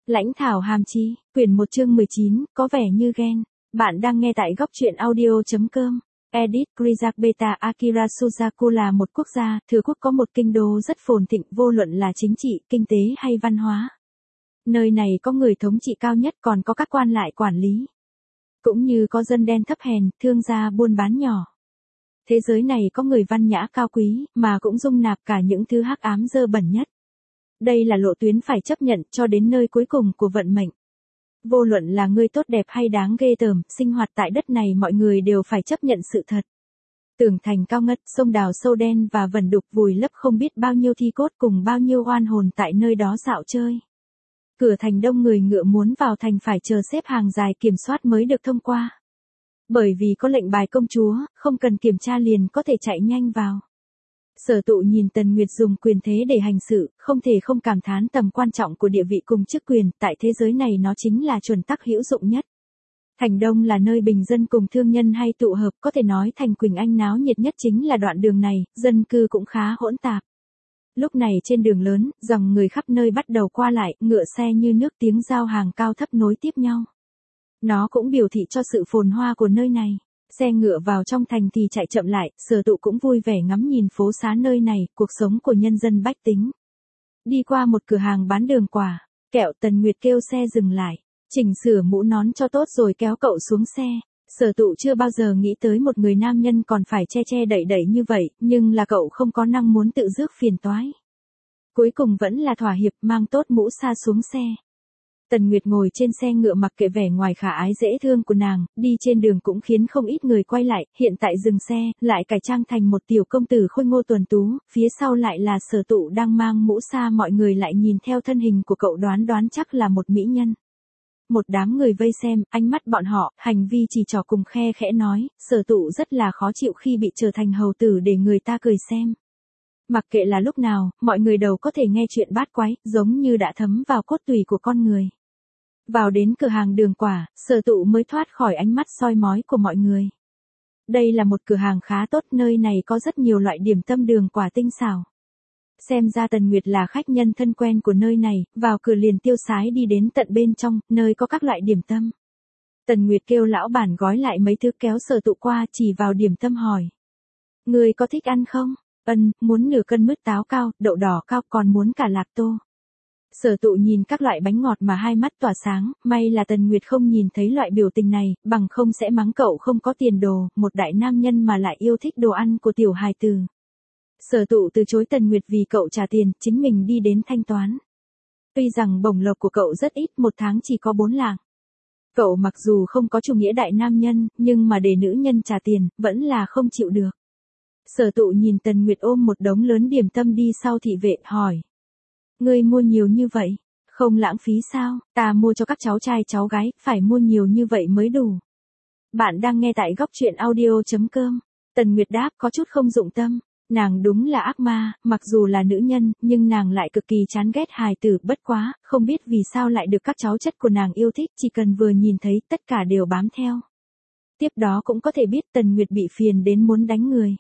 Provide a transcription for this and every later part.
Lãnh thảo hàm chi, quyển 1 chương 19, có vẻ như ghen. Bạn đang nghe tại góc truyện audio.com. Edit Grizabeta Akira Suzaku là một quốc gia, thừa quốc có một kinh đô rất phồn thịnh vô luận là chính trị, kinh tế hay văn hóa. Nơi này có người thống trị cao nhất còn có các quan lại quản lý. Cũng như có dân đen thấp hèn, thương gia buôn bán nhỏ. Thế giới này có người văn nhã cao quý, mà cũng dung nạp cả những thứ hắc ám dơ bẩn nhất. Đây là lộ tuyến phải chấp nhận cho đến nơi cuối cùng của vận mệnh. Vô luận là người tốt đẹp hay đáng ghê tởm, sinh hoạt tại đất này mọi người đều phải chấp nhận sự thật. Tường thành cao ngất, sông đào sâu đen và vẩn đục vùi lấp không biết bao nhiêu thi cốt cùng bao nhiêu oan hồn tại nơi đó dạo chơi. Cửa thành đông người ngựa muốn vào thành phải chờ xếp hàng dài kiểm soát mới được thông qua. Bởi vì có lệnh bài công chúa, không cần kiểm tra liền có thể chạy nhanh vào. Sở Tụ nhìn Tần Nguyệt dùng quyền thế để hành sự, không thể không cảm thán tầm quan trọng của địa vị cùng chức quyền, tại thế giới này nó chính là chuẩn tắc hữu dụng nhất. Thành Đông là nơi bình dân cùng thương nhân hay tụ hợp, có thể nói thành Quỳnh Anh náo nhiệt nhất chính là đoạn đường này, dân cư cũng khá hỗn tạp. Lúc này trên đường lớn, dòng người khắp nơi bắt đầu qua lại, ngựa xe như nước tiếng giao hàng cao thấp nối tiếp nhau. Nó cũng biểu thị cho sự phồn hoa của nơi này. Xe ngựa vào trong thành thì chạy chậm lại, Sở Tụ cũng vui vẻ ngắm nhìn phố xá nơi này, cuộc sống của nhân dân bách tính. Đi qua một cửa hàng bán đường quả, kẹo, Tần Nguyệt kêu xe dừng lại, chỉnh sửa mũ nón cho tốt rồi kéo cậu xuống xe. Sở Tụ chưa bao giờ nghĩ tới một người nam nhân còn phải che che đậy đậy như vậy, nhưng là cậu không có năng muốn tự rước phiền toái. Cuối cùng vẫn là thỏa hiệp mang tốt mũ sa xuống xe. Tần Nguyệt ngồi trên xe ngựa mặc kệ vẻ ngoài khả ái dễ thương của nàng, đi trên đường cũng khiến không ít người quay lại, hiện tại dừng xe, lại cải trang thành một tiểu công tử khôi ngô tuấn tú, phía sau lại là Sở Tụ đang mang mũ sa, mọi người lại nhìn theo thân hình của cậu đoán chắc là một mỹ nhân. Một đám người vây xem, ánh mắt bọn họ, hành vi chỉ trỏ cùng khe khẽ nói, Sở Tụ rất là khó chịu khi bị trở thành hầu tử để người ta cười xem. Mặc kệ là lúc nào, mọi người đều có thể nghe chuyện bát quái, giống như đã thấm vào cốt tủy của con người. Vào đến cửa hàng đường quả, Sở Tụ mới thoát khỏi ánh mắt soi mói của mọi người. Đây là một cửa hàng khá tốt, nơi này có rất nhiều loại điểm tâm đường quả tinh xảo. Xem ra Tần Nguyệt là khách nhân thân quen của nơi này, vào cửa liền tiêu sái đi đến tận bên trong, nơi có các loại điểm tâm. Tần Nguyệt kêu lão bản gói lại mấy thứ kéo Sở Tụ qua, chỉ vào điểm tâm hỏi. Người có thích ăn không? Muốn nửa cân mứt táo cao, đậu đỏ cao, còn muốn cả lạc tô. Sở Tụ nhìn các loại bánh ngọt mà hai mắt tỏa sáng, may là Tần Nguyệt không nhìn thấy loại biểu tình này, bằng không sẽ mắng cậu không có tiền đồ, một đại nam nhân mà lại yêu thích đồ ăn của tiểu hài tử. Sở Tụ từ chối Tần Nguyệt vì cậu trả tiền, chính mình đi đến thanh toán. Tuy rằng bổng lộc của cậu rất ít, một tháng chỉ có 4 lạng. Cậu mặc dù không có chủ nghĩa đại nam nhân, nhưng mà để nữ nhân trả tiền, vẫn là không chịu được. Sở Tụ nhìn Tần Nguyệt ôm một đống lớn điểm tâm đi sau thị vệ, hỏi. Ngươi mua nhiều như vậy, không lãng phí sao? Ta mua cho các cháu trai cháu gái, phải mua nhiều như vậy mới đủ. Bạn đang nghe tại góc truyện audio.com. Tần Nguyệt đáp có chút không dụng tâm. Nàng đúng là ác ma, mặc dù là nữ nhân, nhưng nàng lại cực kỳ chán ghét hài tử, bất quá, không biết vì sao lại được các cháu chất của nàng yêu thích, chỉ cần vừa nhìn thấy, tất cả đều bám theo. Tiếp đó cũng có thể biết Tần Nguyệt bị phiền đến muốn đánh người.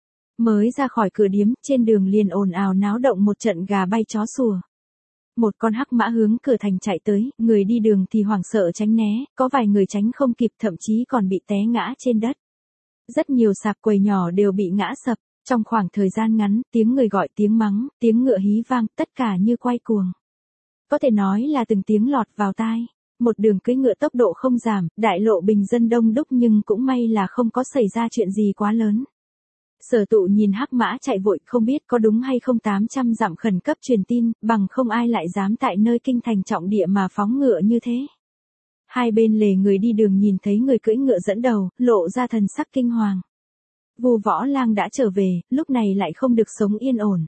Mới ra khỏi cửa điếm, trên đường liền ồn ào náo động một trận gà bay chó sủa. Một con hắc mã hướng cửa thành chạy tới, người đi đường thì hoảng sợ tránh né, có vài người tránh không kịp thậm chí còn bị té ngã trên đất. Rất nhiều sạp quầy nhỏ đều bị ngã sập, trong khoảng thời gian ngắn, tiếng người gọi tiếng mắng, tiếng ngựa hí vang, tất cả như quay cuồng. Có thể nói là từng tiếng lọt vào tai. Một đường cưỡi ngựa tốc độ không giảm, đại lộ bình dân đông đúc nhưng cũng may là không có xảy ra chuyện gì quá lớn. Sở Tụ nhìn hắc mã chạy vội, không biết có đúng hay không 800 dặm khẩn cấp truyền tin, bằng không ai lại dám tại nơi kinh thành trọng địa mà phóng ngựa như thế. Hai bên lề người đi đường nhìn thấy người cưỡi ngựa dẫn đầu, lộ ra thần sắc kinh hoàng. Vu Võ Lang đã trở về, lúc này lại không được sống yên ổn.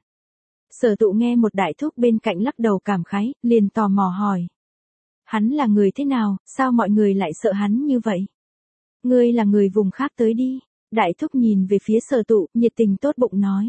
Sở Tụ nghe một đại thúc bên cạnh lắc đầu cảm khái, liền tò mò hỏi. Hắn là người thế nào, sao mọi người lại sợ hắn như vậy? Ngươi là người vùng khác tới đi. Đại thúc nhìn về phía Sở Tụ, nhiệt tình tốt bụng nói.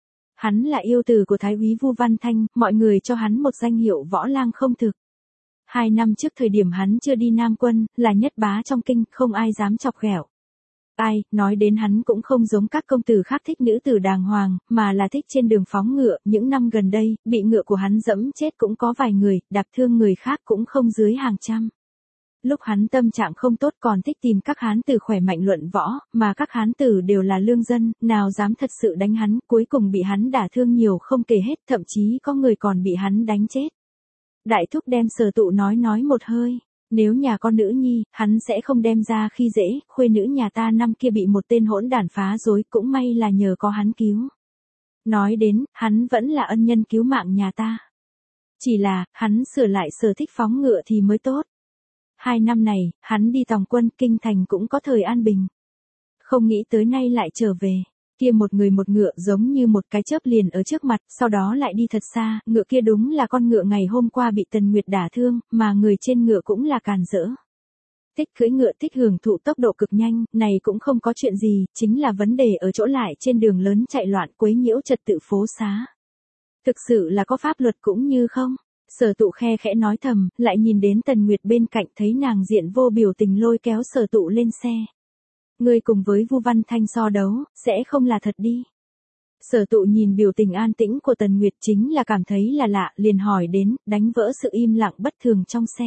Hắn là yêu tử của Thái úy Vu Văn Thanh, mọi người cho hắn một danh hiệu võ lang không thực. 2 năm trước thời điểm hắn chưa đi Nam quân, là nhất bá trong kinh, không ai dám chọc ghẹo. Ai, nói đến hắn cũng không giống các công tử khác thích nữ tử đàng hoàng, mà là thích trên đường phóng ngựa, những năm gần đây, bị ngựa của hắn dẫm chết cũng có vài người, đạp thương người khác cũng không dưới hàng trăm. Lúc hắn tâm trạng không tốt còn thích tìm các hán tử khỏe mạnh luận võ, mà các hán tử đều là lương dân, nào dám thật sự đánh hắn, cuối cùng bị hắn đả thương nhiều không kể hết, thậm chí có người còn bị hắn đánh chết. Đại thúc đem Sở Tụ nói một hơi. Nếu nhà con nữ nhi, hắn sẽ không đem ra khi dễ, khuê nữ nhà ta năm kia bị một tên hỗn đản phá rối, cũng may là nhờ có hắn cứu. Nói đến, hắn vẫn là ân nhân cứu mạng nhà ta. Chỉ là, hắn sửa lại sở thích phóng ngựa thì mới tốt. 2 năm này, hắn đi tòng quân, kinh thành cũng có thời an bình. Không nghĩ tới nay lại trở về. Kia một người một ngựa giống như một cái chớp liền ở trước mặt, sau đó lại đi thật xa, ngựa kia đúng là con ngựa ngày hôm qua bị Tần Nguyệt đả thương, mà người trên ngựa cũng là càn rỡ. Thích cưỡi ngựa, thích hưởng thụ tốc độ cực nhanh, này cũng không có chuyện gì, chính là vấn đề ở chỗ lại trên đường lớn chạy loạn quấy nhiễu trật tự phố xá. Thực sự là có pháp luật cũng như không. Sở Tụ khe khẽ nói thầm, lại nhìn đến Tần Nguyệt bên cạnh thấy nàng diện vô biểu tình lôi kéo Sở Tụ lên xe. Ngươi cùng với Vu Văn Thanh so đấu, sẽ không là thật đi. Sở Tụ nhìn biểu tình an tĩnh của Tần Nguyệt chính là cảm thấy là lạ, liền hỏi đến, đánh vỡ sự im lặng bất thường trong xe.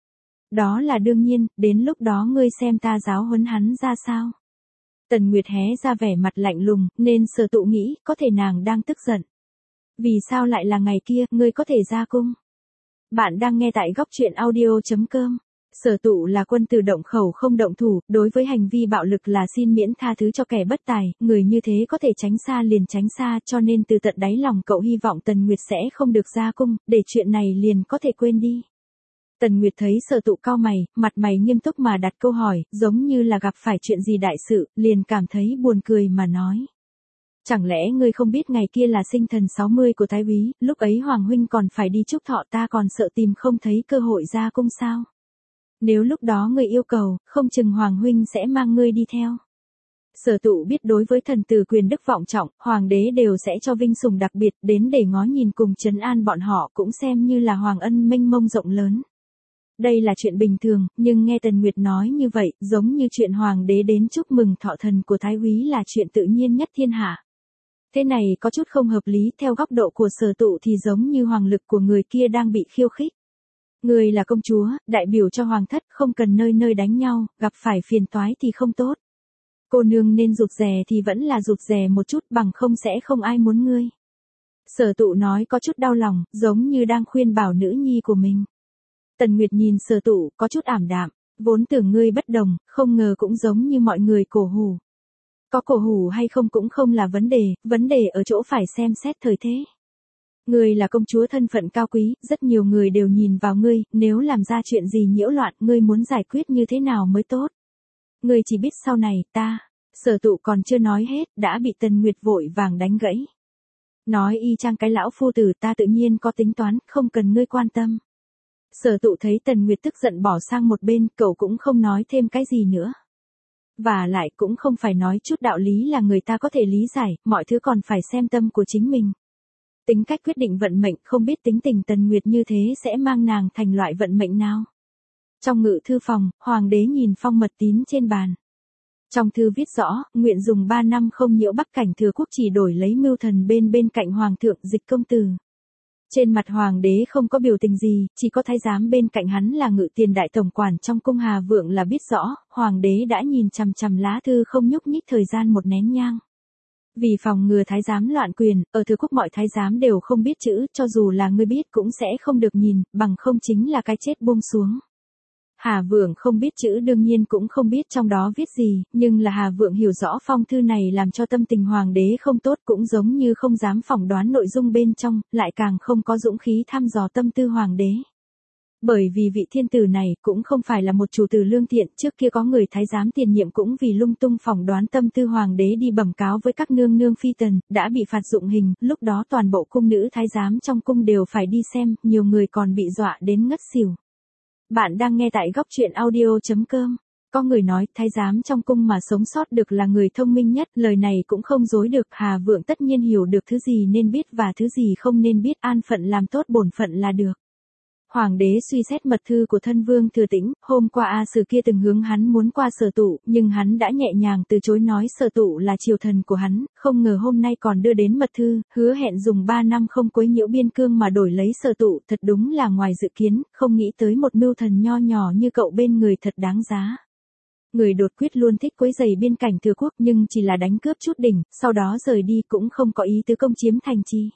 Đó là đương nhiên, đến lúc đó ngươi xem ta giáo huấn hắn ra sao. Tần Nguyệt hé ra vẻ mặt lạnh lùng, nên Sở Tụ nghĩ, có thể nàng đang tức giận. Vì sao lại là ngày kia, ngươi có thể ra cung? Bạn đang nghe tại góc truyện audio.com. Sở Tụ là quân tử động khẩu không động thủ, đối với hành vi bạo lực là xin miễn tha thứ cho kẻ bất tài, người như thế có thể tránh xa liền tránh xa, cho nên từ tận đáy lòng cậu hy vọng Tần Nguyệt sẽ không được ra cung, để chuyện này liền có thể quên đi. Tần Nguyệt thấy Sở Tụ cau mày, mặt mày nghiêm túc mà đặt câu hỏi, giống như là gặp phải chuyện gì đại sự, liền cảm thấy buồn cười mà nói. Chẳng lẽ ngươi không biết ngày kia là sinh thần 60 của Thái úy, lúc ấy Hoàng huynh còn phải đi chúc thọ, ta còn sợ tìm không thấy cơ hội ra cung sao? Nếu lúc đó ngươi yêu cầu, không chừng Hoàng huynh sẽ mang ngươi đi theo. Sở Tụ biết đối với thần tử quyền đức vọng trọng, hoàng đế đều sẽ cho vinh sủng đặc biệt đến để ngó nhìn cùng trấn an bọn họ, cũng xem như là hoàng ân mênh mông rộng lớn. Đây là chuyện bình thường, nhưng nghe Tần Nguyệt nói như vậy, giống như chuyện hoàng đế đến chúc mừng thọ thần của Thái úy là chuyện tự nhiên nhất thiên hạ. Thế này có chút không hợp lý, theo góc độ của Sở Tụ thì giống như hoàng lực của người kia đang bị khiêu khích. Người là công chúa, đại biểu cho hoàng thất, không cần nơi nơi đánh nhau, gặp phải phiền toái thì không tốt. Cô nương nên rụt rè thì vẫn là rụt rè một chút, bằng không sẽ không ai muốn ngươi. Sở Tụ nói có chút đau lòng, giống như đang khuyên bảo nữ nhi của mình. Tần Nguyệt nhìn Sở Tụ, có chút ảm đạm, vốn tưởng ngươi bất đồng, không ngờ cũng giống như mọi người cổ hủ. Có cổ hủ hay không cũng không là vấn đề ở chỗ phải xem xét thời thế. Ngươi là công chúa thân phận cao quý, rất nhiều người đều nhìn vào ngươi, nếu làm ra chuyện gì nhiễu loạn, ngươi muốn giải quyết như thế nào mới tốt. Ngươi chỉ biết sau này, ta, Sở Tụ còn chưa nói hết, đã bị Tần Nguyệt vội vàng đánh gãy. Nói y chang cái lão phu tử, ta tự nhiên có tính toán, không cần ngươi quan tâm. Sở Tụ thấy Tần Nguyệt tức giận bỏ sang một bên, cậu cũng không nói thêm cái gì nữa. Và lại cũng không phải nói chút đạo lý là người ta có thể lý giải, mọi thứ còn phải xem tâm của chính mình. Tính cách quyết định vận mệnh, không biết tính tình Tần Nguyệt như thế sẽ mang nàng thành loại vận mệnh nào. Trong ngự thư phòng, hoàng đế nhìn phong mật tín trên bàn. Trong thư viết rõ, nguyện dùng 3 năm không nhiễu bắc cảnh thừa quốc, chỉ đổi lấy mưu thần bên cạnh hoàng thượng Dịch công tử. Trên mặt hoàng đế không có biểu tình gì, chỉ có thái giám bên cạnh hắn là ngự tiền đại tổng quản trong cung Hà Vượng là biết rõ, hoàng đế đã nhìn chằm chằm lá thư không nhúc nhích thời gian một nén nhang. Vì phòng ngừa thái giám loạn quyền, ở thừa quốc mọi thái giám đều không biết chữ, cho dù là ngươi biết cũng sẽ không được nhìn, bằng không chính là cái chết buông xuống. Hà Vượng không biết chữ đương nhiên cũng không biết trong đó viết gì, nhưng là Hà Vượng hiểu rõ phong thư này làm cho tâm tình hoàng đế không tốt, cũng giống như không dám phỏng đoán nội dung bên trong, lại càng không có dũng khí thăm dò tâm tư hoàng đế. Bởi vì vị thiên tử này cũng không phải là một chủ tử lương thiện, trước kia có người thái giám tiền nhiệm cũng vì lung tung phỏng đoán tâm tư hoàng đế đi bẩm cáo với các nương nương phi tần, đã bị phạt dụng hình, lúc đó toàn bộ cung nữ thái giám trong cung đều phải đi xem, nhiều người còn bị dọa đến ngất xỉu. Bạn đang nghe tại góc truyện audio.com. Có người nói, thái giám trong cung mà sống sót được là người thông minh nhất, lời này cũng không dối được, Hà Vượng tất nhiên hiểu được thứ gì nên biết và thứ gì không nên biết, an phận làm tốt bổn phận là được. Hoàng đế suy xét mật thư của thân vương Thừa Tĩnh, hôm qua A Sử kia từng hướng hắn muốn qua Sở Tụ, nhưng hắn đã nhẹ nhàng từ chối nói Sở Tụ là triều thần của hắn, không ngờ hôm nay còn đưa đến mật thư, hứa hẹn dùng 3 năm không quấy nhiễu biên cương mà đổi lấy Sở Tụ, thật đúng là ngoài dự kiến, không nghĩ tới một mưu thần nho nhỏ như cậu bên người thật đáng giá. Người đột quyết luôn thích quấy rầy biên cảnh Thừa Quốc nhưng chỉ là đánh cướp chút đỉnh, sau đó rời đi cũng không có ý tứ công chiếm thành trì.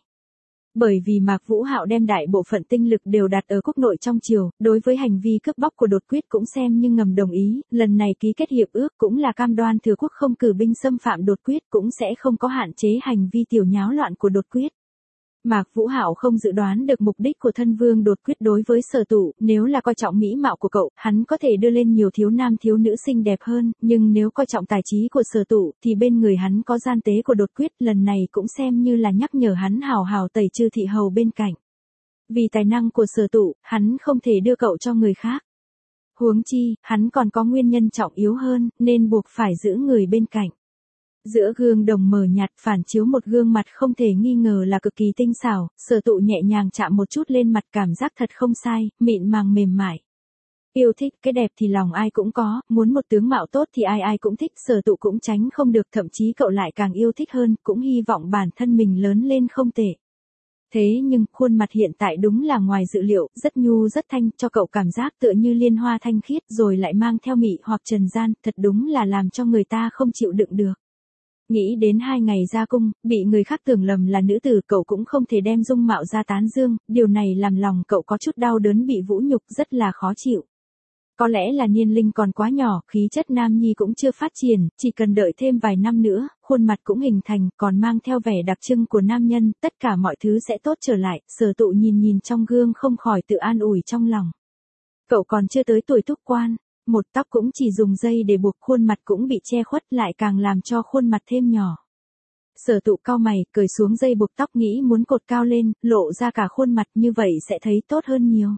Bởi vì Mạc Vũ Hạo đem đại bộ phận tinh lực đều đặt ở quốc nội trong triều, đối với hành vi cướp bóc của đột quyết cũng xem như ngầm đồng ý, lần này ký kết hiệp ước cũng là cam đoan Thừa Quốc không cử binh xâm phạm đột quyết cũng sẽ không có hạn chế hành vi tiểu nháo loạn của đột quyết. Mạc Vũ Hạo không dự đoán được mục đích của thân vương đột quyết đối với Sở Tụ, nếu là coi trọng mỹ mạo của cậu, hắn có thể đưa lên nhiều thiếu nam thiếu nữ xinh đẹp hơn, nhưng nếu coi trọng tài trí của Sở Tụ, thì bên người hắn có gian tế của đột quyết, lần này cũng xem như là nhắc nhở hắn hào hào tẩy trừ thị hầu bên cạnh. Vì tài năng của Sở Tụ, hắn không thể đưa cậu cho người khác. Huống chi, hắn còn có nguyên nhân trọng yếu hơn, nên buộc phải giữ người bên cạnh. Giữa gương đồng mờ nhạt phản chiếu một gương mặt không thể nghi ngờ là cực kỳ tinh xảo, Sở Tụ nhẹ nhàng chạm một chút lên mặt cảm giác thật không sai, mịn màng mềm mại. Yêu thích cái đẹp thì lòng ai cũng có, muốn một tướng mạo tốt thì ai ai cũng thích, Sở Tụ cũng tránh không được, thậm chí cậu lại càng yêu thích hơn, cũng hy vọng bản thân mình lớn lên không tệ. Thế nhưng, khuôn mặt hiện tại đúng là ngoài dự liệu, rất nhu rất thanh, cho cậu cảm giác tựa như liên hoa thanh khiết rồi lại mang theo mị hoặc trần gian, thật đúng là làm cho người ta không chịu đựng được. Nghĩ đến 2 ngày ra cung, bị người khác tưởng lầm là nữ tử, cậu cũng không thể đem dung mạo ra tán dương, điều này làm lòng cậu có chút đau đớn, bị vũ nhục, rất là khó chịu. Có lẽ là niên linh còn quá nhỏ, khí chất nam nhi cũng chưa phát triển, chỉ cần đợi thêm vài năm nữa, khuôn mặt cũng hình thành, còn mang theo vẻ đặc trưng của nam nhân, tất cả mọi thứ sẽ tốt trở lại. Sở Tụ nhìn trong gương không khỏi tự an ủi trong lòng. Cậu còn chưa tới tuổi túc quan. Một tóc cũng chỉ dùng dây để buộc, khuôn mặt cũng bị che khuất, lại càng làm cho khuôn mặt thêm nhỏ. Sở Tụ cau mày, cởi xuống dây buộc tóc, nghĩ muốn cột cao lên, lộ ra cả khuôn mặt, như vậy sẽ thấy tốt hơn nhiều.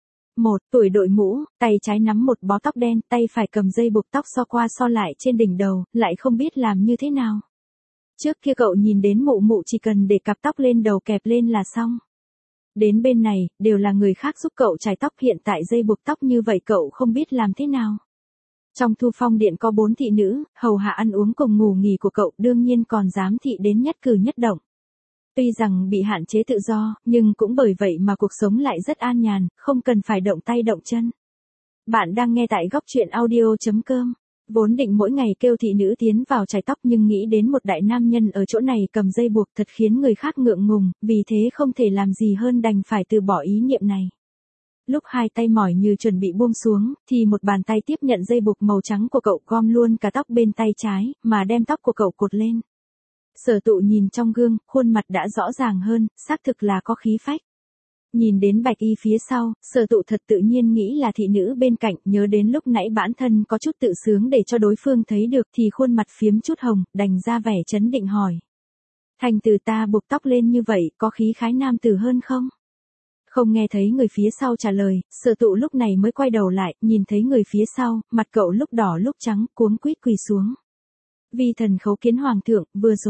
Tuổi đội mũ, tay trái nắm một bó tóc đen, tay phải cầm dây buộc tóc so qua so lại trên đỉnh đầu, lại không biết làm như thế nào. Trước kia cậu nhìn đến mụ mụ chỉ cần để cặp tóc lên đầu kẹp lên là xong. Đến bên này, đều là người khác giúp cậu chải tóc, hiện tại dây buộc tóc như vậy cậu không biết làm thế nào. Trong Thu Phong điện có 4 thị nữ, hầu hạ ăn uống cùng ngủ nghỉ của cậu, đương nhiên còn giám thị đến nhất cử nhất động. Tuy rằng bị hạn chế tự do, nhưng cũng bởi vậy mà cuộc sống lại rất an nhàn, không cần phải động tay động chân. Bạn đang nghe tại góc truyện audio.com. Vốn định mỗi ngày kêu thị nữ tiến vào chải tóc, nhưng nghĩ đến một đại nam nhân ở chỗ này cầm dây buộc thật khiến người khác ngượng ngùng, vì thế không thể làm gì hơn đành phải từ bỏ ý niệm này. Lúc hai tay mỏi như chuẩn bị buông xuống, thì một bàn tay tiếp nhận dây buộc màu trắng của cậu, gom luôn cả tóc bên tay trái, mà đem tóc của cậu cột lên. Sở Tụ nhìn trong gương, khuôn mặt đã rõ ràng hơn, xác thực là có khí phách. Nhìn đến bạch y phía sau, Sở Tụ thật tự nhiên nghĩ là thị nữ bên cạnh, nhớ đến lúc nãy bản thân có chút tự sướng để cho đối phương thấy được thì khuôn mặt phiếm chút hồng, đành ra vẻ trấn định hỏi. Thành từ ta buộc tóc lên như vậy, có khí khái nam tử hơn không? Không nghe thấy người phía sau trả lời, Sở Tụ lúc này mới quay đầu lại, nhìn thấy người phía sau, mặt cậu lúc đỏ lúc trắng, cuống quýt quỳ xuống. Vi thần khấu kiến hoàng thượng,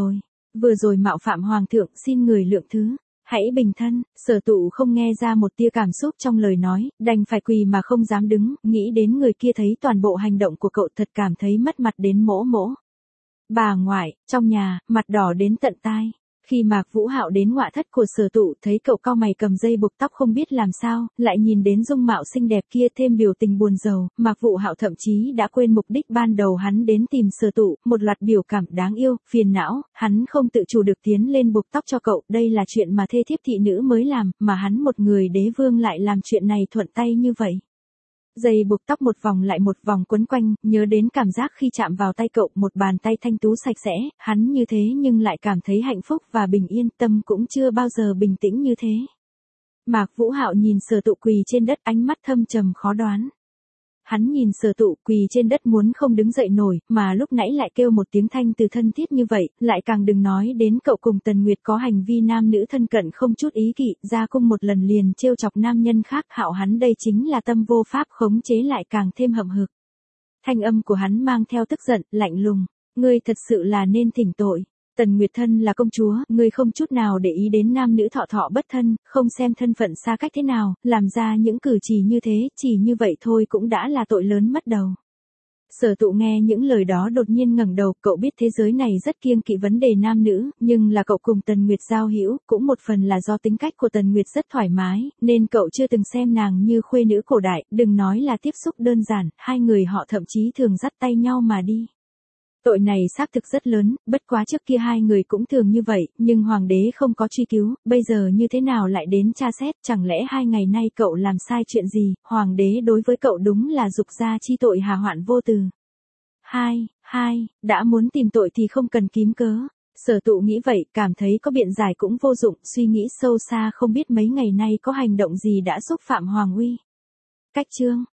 vừa rồi mạo phạm hoàng thượng, xin người lượng thứ. Hãy bình thân. Sở Tụ không nghe ra một tia cảm xúc trong lời nói, đành phải quỳ mà không dám đứng, nghĩ đến người kia thấy toàn bộ hành động của cậu thật cảm thấy mất mặt đến mỗ mỗ. Bà ngoại, trong nhà, mặt đỏ đến tận tai. Khi Mạc Vũ Hạo đến ngoại thất của Sở Tụ, thấy cậu cau mày cầm dây buộc tóc không biết làm sao, lại nhìn đến dung mạo xinh đẹp kia thêm biểu tình buồn rầu, Mạc Vũ Hạo thậm chí đã quên mục đích ban đầu hắn đến tìm Sở Tụ, một loạt biểu cảm đáng yêu, phiền não, hắn không tự chủ được tiến lên buộc tóc cho cậu, đây là chuyện mà thê thiếp thị nữ mới làm, mà hắn một người đế vương lại làm chuyện này thuận tay như vậy. Dây buộc tóc một vòng lại một vòng quấn quanh, nhớ đến cảm giác khi chạm vào tay cậu, một bàn tay thanh tú sạch sẽ, hắn như thế nhưng lại cảm thấy hạnh phúc và bình yên, tâm cũng chưa bao giờ bình tĩnh như thế. Mạc Vũ Hạo nhìn Sở Tụ quỳ trên đất, ánh mắt thâm trầm khó đoán. Hắn nhìn Sở Tụ quỳ trên đất muốn không đứng dậy nổi, mà lúc nãy lại kêu một tiếng thanh từ thân thiết như vậy, lại càng đừng nói đến cậu cùng Tần Nguyệt có hành vi nam nữ thân cận không chút ý kỵ, ra cung một lần liền trêu chọc nam nhân khác, Hạo hắn đây chính là tâm vô pháp khống chế, lại càng thêm hậm hực. Thanh âm của hắn mang theo tức giận, lạnh lùng, ngươi thật sự là nên thỉnh tội. Tần Nguyệt thân là công chúa, ngươi không chút nào để ý đến nam nữ thọ thọ bất thân, không xem thân phận xa cách thế nào, làm ra những cử chỉ như thế, chỉ như vậy thôi cũng đã là tội lớn mất đầu. Sở Tụ nghe những lời đó đột nhiên ngẩng đầu, cậu biết thế giới này rất kiêng kỵ vấn đề nam nữ, nhưng là cậu cùng Tần Nguyệt giao hữu, cũng một phần là do tính cách của Tần Nguyệt rất thoải mái, nên cậu chưa từng xem nàng như khuê nữ cổ đại, đừng nói là tiếp xúc đơn giản, hai người họ thậm chí thường dắt tay nhau mà đi. Tội này xác thực rất lớn, bất quá trước kia hai người cũng thường như vậy, nhưng hoàng đế không có truy cứu, bây giờ như thế nào lại đến tra xét, chẳng lẽ 2 ngày nay cậu làm sai chuyện gì, hoàng đế đối với cậu đúng là dục gia chi tội hà hoạn vô từ. Đã muốn tìm tội thì không cần kiếm cớ. Sở Tụ nghĩ vậy, cảm thấy có biện giải cũng vô dụng, suy nghĩ sâu xa không biết mấy ngày nay có hành động gì đã xúc phạm hoàng uy. Cách chương